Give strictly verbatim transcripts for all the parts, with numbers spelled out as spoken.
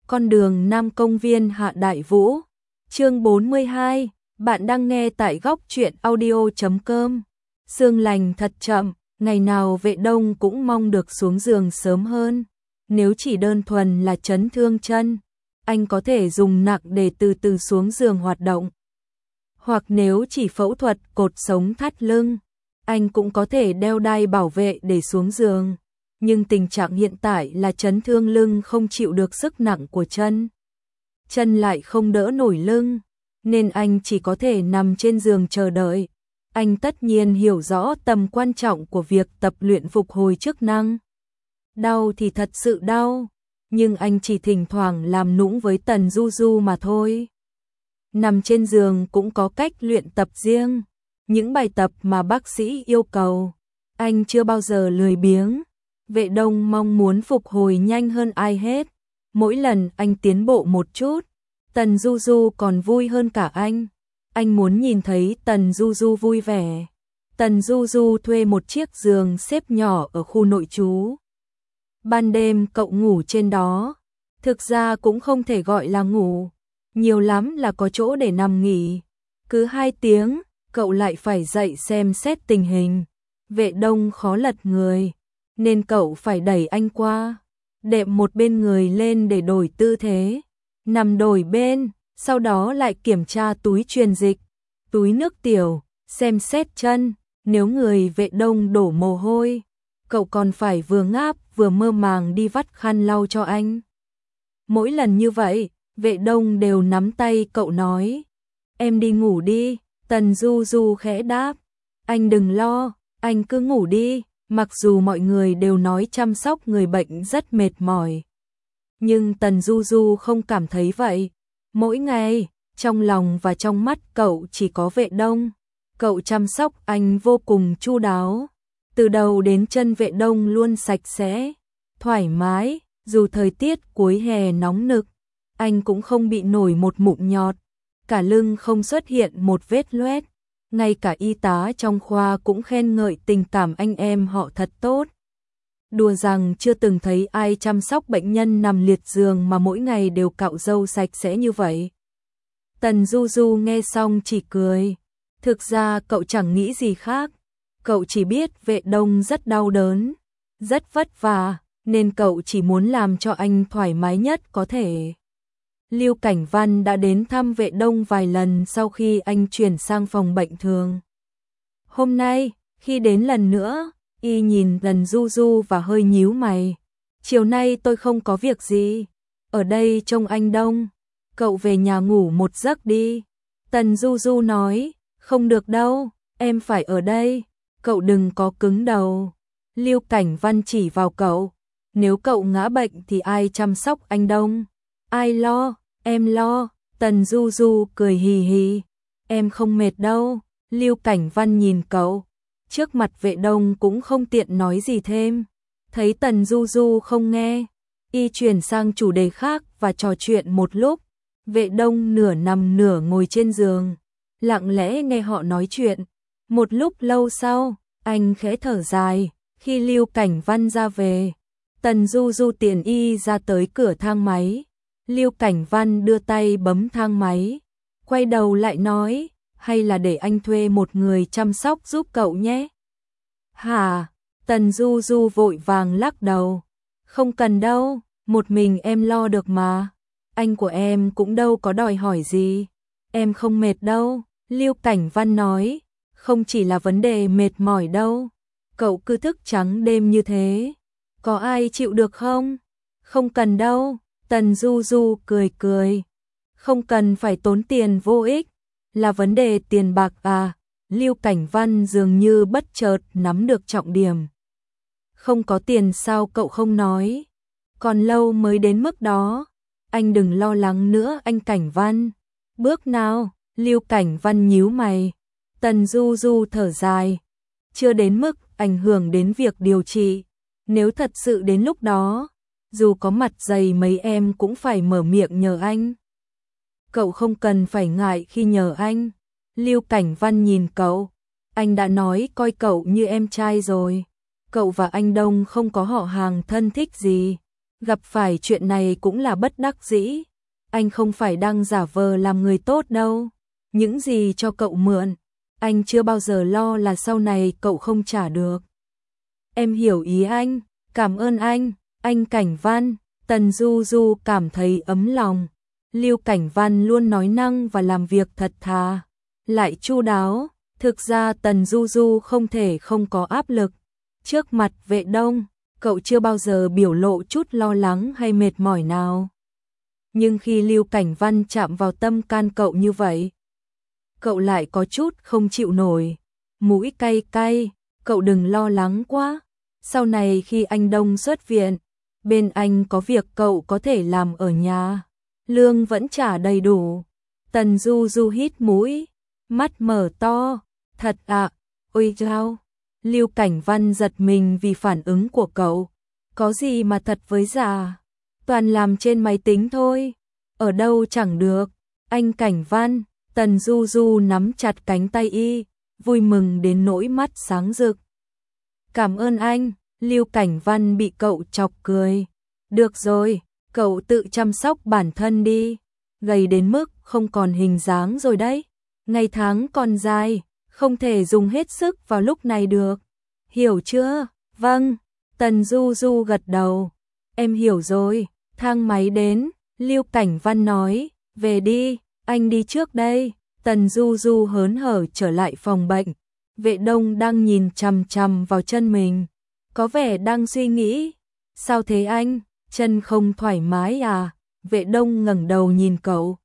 Con đường Nam Công viên Hạ Đại Vũ. Chương bốn mươi hai, bạn đang nghe tại góc truyện audio chấm com. Sương lành thật chậm, ngày nào Vệ Đông cũng mong được xuống giường sớm hơn. Nếu chỉ đơn thuần là chấn thương chân, anh có thể dùng nặng để từ từ xuống giường hoạt động. Hoặc nếu chỉ phẫu thuật cột sống thắt lưng, anh cũng có thể đeo đai bảo vệ để xuống giường. Nhưng tình trạng hiện tại là chấn thương lưng không chịu được sức nặng của chân. Chân lại không đỡ nổi lưng, nên anh chỉ có thể nằm trên giường chờ đợi. Anh tất nhiên hiểu rõ tầm quan trọng của việc tập luyện phục hồi chức năng. Đau thì thật sự đau, nhưng anh chỉ thỉnh thoảng làm nũng với Tần Du Du mà thôi. Nằm trên giường cũng có cách luyện tập riêng, những bài tập mà bác sĩ yêu cầu. Anh chưa bao giờ lười biếng. Vệ Đông mong muốn phục hồi nhanh hơn ai hết. Mỗi lần anh tiến bộ một chút, Tần Du Du còn vui hơn cả anh. Anh muốn nhìn thấy Tần Du Du vui vẻ. Tần Du Du thuê một chiếc giường xếp nhỏ ở khu nội trú. Ban đêm cậu ngủ trên đó. Thực ra cũng không thể gọi là ngủ, nhiều lắm là có chỗ để nằm nghỉ. Cứ hai tiếng, cậu lại phải dậy xem xét tình hình. Vệ Đông khó lật người, nên cậu phải đẩy anh qua, đệm một bên người lên để đổi tư thế, nằm đổi bên, sau đó lại kiểm tra túi truyền dịch, túi nước tiểu, xem xét chân. Nếu người Vệ Đông đổ mồ hôi, cậu còn phải vừa ngáp vừa mơ màng đi vắt khăn lau cho anh. Mỗi lần như vậy, Vệ Đông đều nắm tay cậu nói, em đi ngủ đi. Tần Du Du khẽ đáp, anh đừng lo, anh cứ ngủ đi. Mặc dù mọi người đều nói chăm sóc người bệnh rất mệt mỏi, nhưng Tần Du Du không cảm thấy vậy. Mỗi ngày, trong lòng và trong mắt cậu chỉ có Vệ Đông. Cậu chăm sóc anh vô cùng chu đáo. Từ đầu đến chân Vệ Đông luôn sạch sẽ, thoải mái. Dù thời tiết cuối hè nóng nực, anh cũng không bị nổi một mụn nhọt. Cả lưng không xuất hiện một vết loét. Ngay cả y tá trong khoa cũng khen ngợi tình cảm anh em họ thật tốt. Đùa rằng chưa từng thấy ai chăm sóc bệnh nhân nằm liệt giường mà mỗi ngày đều cạo râu sạch sẽ như vậy. Tần Du Du nghe xong chỉ cười. Thực ra cậu chẳng nghĩ gì khác. Cậu chỉ biết Vệ Đông rất đau đớn, rất vất vả, nên cậu chỉ muốn làm cho anh thoải mái nhất có thể. Lưu Cảnh Văn đã đến thăm Vệ Đông vài lần sau khi anh chuyển sang phòng bệnh thường. Hôm nay, khi đến lần nữa, y nhìn Tần Du Du và hơi nhíu mày. Chiều nay tôi không có việc gì, ở đây trông anh Đông, cậu về nhà ngủ một giấc đi. Tần Du Du nói, không được đâu, em phải ở đây, cậu đừng có cứng đầu. Lưu Cảnh Văn chỉ vào cậu, nếu cậu ngã bệnh thì ai chăm sóc anh Đông? Ai lo, em lo. Tần Du Du cười hì hì, em không mệt đâu. Lưu Cảnh Văn nhìn cậu, trước mặt Vệ Đông cũng không tiện nói gì thêm. Thấy Tần Du Du không nghe, y chuyển sang chủ đề khác và trò chuyện một lúc. Vệ Đông nửa nằm nửa ngồi trên giường, lặng lẽ nghe họ nói chuyện. Một lúc lâu sau, anh khẽ thở dài. Khi Lưu Cảnh Văn ra về, Tần Du Du tiền y ra tới cửa thang máy. Lưu Cảnh Văn đưa tay bấm thang máy, quay đầu lại nói, hay là để anh thuê một người chăm sóc giúp cậu nhé. Hả? Tần Du Du vội vàng lắc đầu, không cần đâu, một mình em lo được mà. Anh của em cũng đâu có đòi hỏi gì, em không mệt đâu. Lưu Cảnh Văn nói, không chỉ là vấn đề mệt mỏi đâu, cậu cứ thức trắng đêm như thế, có ai chịu được không? Không cần đâu. Tần Du Du cười cười, không cần phải tốn tiền vô ích, là vấn đề tiền bạc à? Lưu Cảnh Văn dường như bất chợt nắm được trọng điểm. Không có tiền sao cậu không nói? Còn lâu mới đến mức đó. Anh đừng lo lắng nữa anh Cảnh Văn. Bước nào? Lưu Cảnh Văn nhíu mày. Tần Du Du thở dài, chưa đến mức ảnh hưởng đến việc điều trị. Nếu thật sự đến lúc đó, dù có mặt dày mấy em cũng phải mở miệng nhờ anh. Cậu không cần phải ngại khi nhờ anh. Lưu Cảnh Văn nhìn cậu, anh đã nói coi cậu như em trai rồi. Cậu và anh Đông không có họ hàng thân thích gì, gặp phải chuyện này cũng là bất đắc dĩ. Anh không phải đang giả vờ làm người tốt đâu. Những gì cho cậu mượn, anh chưa bao giờ lo là sau này cậu không trả được. Em hiểu ý anh, cảm ơn anh, anh Cảnh Văn. Tần Du Du cảm thấy ấm lòng. Lưu Cảnh Văn luôn nói năng và làm việc thật thà, lại chu đáo. Thực ra Tần Du Du không thể không có áp lực. Trước mặt Vệ Đông, cậu chưa bao giờ biểu lộ chút lo lắng hay mệt mỏi nào. Nhưng khi Lưu Cảnh Văn chạm vào tâm can cậu như vậy, cậu lại có chút không chịu nổi. Mũi cay cay, cậu đừng lo lắng quá. Sau này khi anh Đông xuất viện, bên anh có việc cậu có thể làm ở nhà. Lương vẫn trả đầy đủ. Tần Du Du hít mũi, mắt mở to. Thật ạ, à? Ôi chao. Lưu Cảnh Văn giật mình vì phản ứng của cậu. Có gì mà thật với giả. Toàn làm trên máy tính thôi. Ở đâu chẳng được. Anh Cảnh Văn. Tần Du Du nắm chặt cánh tay y, vui mừng đến nỗi mắt sáng rực. Cảm ơn anh. Lưu Cảnh Văn bị cậu chọc cười. Được rồi, cậu tự chăm sóc bản thân đi. Gầy đến mức không còn hình dáng rồi đấy. Ngày tháng còn dài, không thể dùng hết sức vào lúc này được. Hiểu chưa? Vâng. Tần Du Du gật đầu. Em hiểu rồi. Thang máy đến. Lưu Cảnh Văn nói. Về đi, anh đi trước đây. Tần Du Du hớn hở trở lại phòng bệnh. Vệ Đông đang nhìn chằm chằm vào chân mình, có vẻ đang suy nghĩ. Sao thế anh? Chân không thoải mái à? Vệ Đông ngẩng đầu nhìn cậu,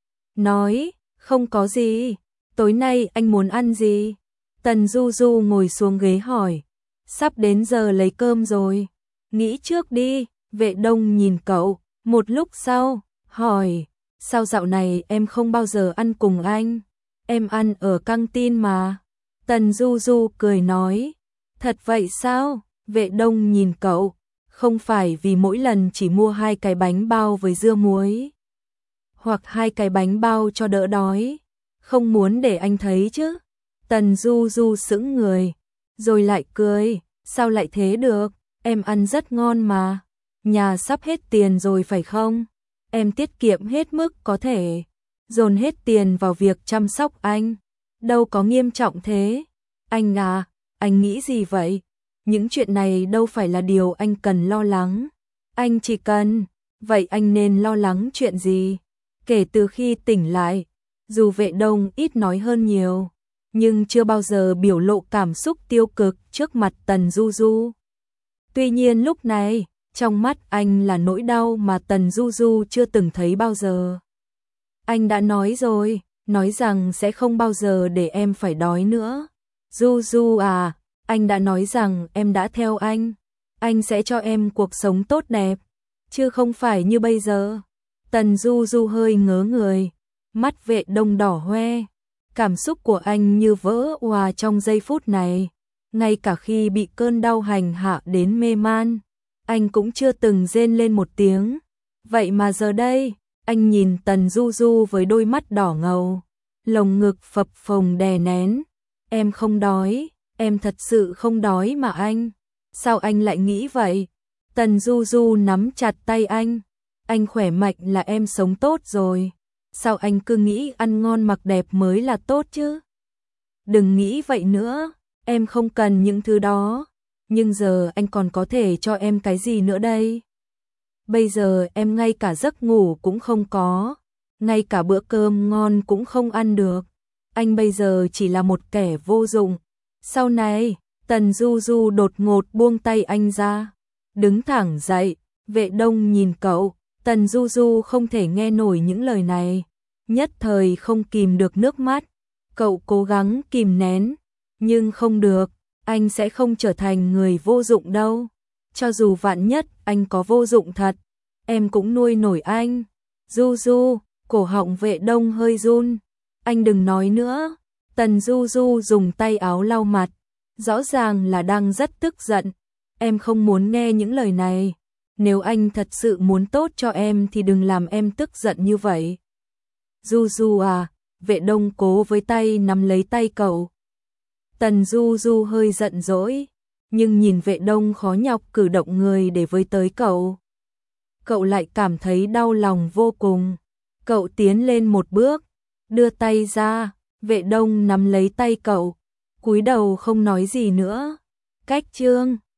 nói, không có gì. Tối nay anh muốn ăn gì? Tần Du Du ngồi xuống ghế hỏi. Sắp đến giờ lấy cơm rồi. Nghĩ trước đi. Vệ Đông nhìn cậu, một lúc sau, hỏi, sao dạo này em không bao giờ ăn cùng anh? Em ăn ở căng tin mà. Tần Du Du cười nói, thật vậy sao? Vệ Đông nhìn cậu, không phải vì mỗi lần chỉ mua hai cái bánh bao với dưa muối, hoặc hai cái bánh bao cho đỡ đói, không muốn để anh thấy chứ? Tần Du Du sững người, rồi lại cười, sao lại thế được? Em ăn rất ngon mà. Nhà sắp hết tiền rồi phải không? Em tiết kiệm hết mức có thể, dồn hết tiền vào việc chăm sóc anh. Đâu có nghiêm trọng thế. Anh à, anh nghĩ gì vậy? Những chuyện này đâu phải là điều anh cần lo lắng. Anh chỉ cần, vậy anh nên lo lắng chuyện gì? Kể từ khi tỉnh lại, dù Vệ Đông ít nói hơn nhiều, nhưng chưa bao giờ biểu lộ cảm xúc tiêu cực trước mặt Tần Du Du. Tuy nhiên lúc này, trong mắt anh là nỗi đau mà Tần Du Du chưa từng thấy bao giờ. Anh đã nói rồi, nói rằng sẽ không bao giờ để em phải đói nữa. Du Du à, anh đã nói rằng em đã theo anh. Anh sẽ cho em cuộc sống tốt đẹp, chứ không phải như bây giờ. Tần Du Du hơi ngớ người, mắt Vệ Đông đỏ hoe. Cảm xúc của anh như vỡ òa trong giây phút này. Ngay cả khi bị cơn đau hành hạ đến mê man, anh cũng chưa từng rên lên một tiếng. Vậy mà giờ đây, anh nhìn Tần Du Du với đôi mắt đỏ ngầu, lồng ngực phập phồng đè nén. Em không đói, em thật sự không đói mà anh. Sao anh lại nghĩ vậy? Tần Du Du nắm chặt tay anh. Anh khỏe mạnh là em sống tốt rồi. Sao anh cứ nghĩ ăn ngon mặc đẹp mới là tốt chứ? Đừng nghĩ vậy nữa, em không cần những thứ đó. Nhưng giờ anh còn có thể cho em cái gì nữa đây? Bây giờ em ngay cả giấc ngủ cũng không có, ngay cả bữa cơm ngon cũng không ăn được. Anh bây giờ chỉ là một kẻ vô dụng. Sau này, Tần Du Du đột ngột buông tay anh ra, đứng thẳng dậy. Vệ Đông nhìn cậu, Tần Du Du không thể nghe nổi những lời này, nhất thời không kìm được nước mắt. Cậu cố gắng kìm nén, nhưng không được, anh sẽ không trở thành người vô dụng đâu. Cho dù vạn nhất anh có vô dụng thật, em cũng nuôi nổi anh. Du Du, cổ họng Vệ Đông hơi run. Anh đừng nói nữa. Tần Du Du dùng tay áo lau mặt, rõ ràng là đang rất tức giận. Em không muốn nghe những lời này. Nếu anh thật sự muốn tốt cho em thì đừng làm em tức giận như vậy. Du Du à, Vệ Đông cố với tay nắm lấy tay cậu. Tần Du Du hơi giận dỗi, nhưng nhìn Vệ Đông khó nhọc cử động người để với tới cậu, cậu lại cảm thấy đau lòng vô cùng. Cậu tiến lên một bước, đưa tay ra, Vệ Đông nắm lấy tay cậu, cúi đầu không nói gì nữa. Cách Trương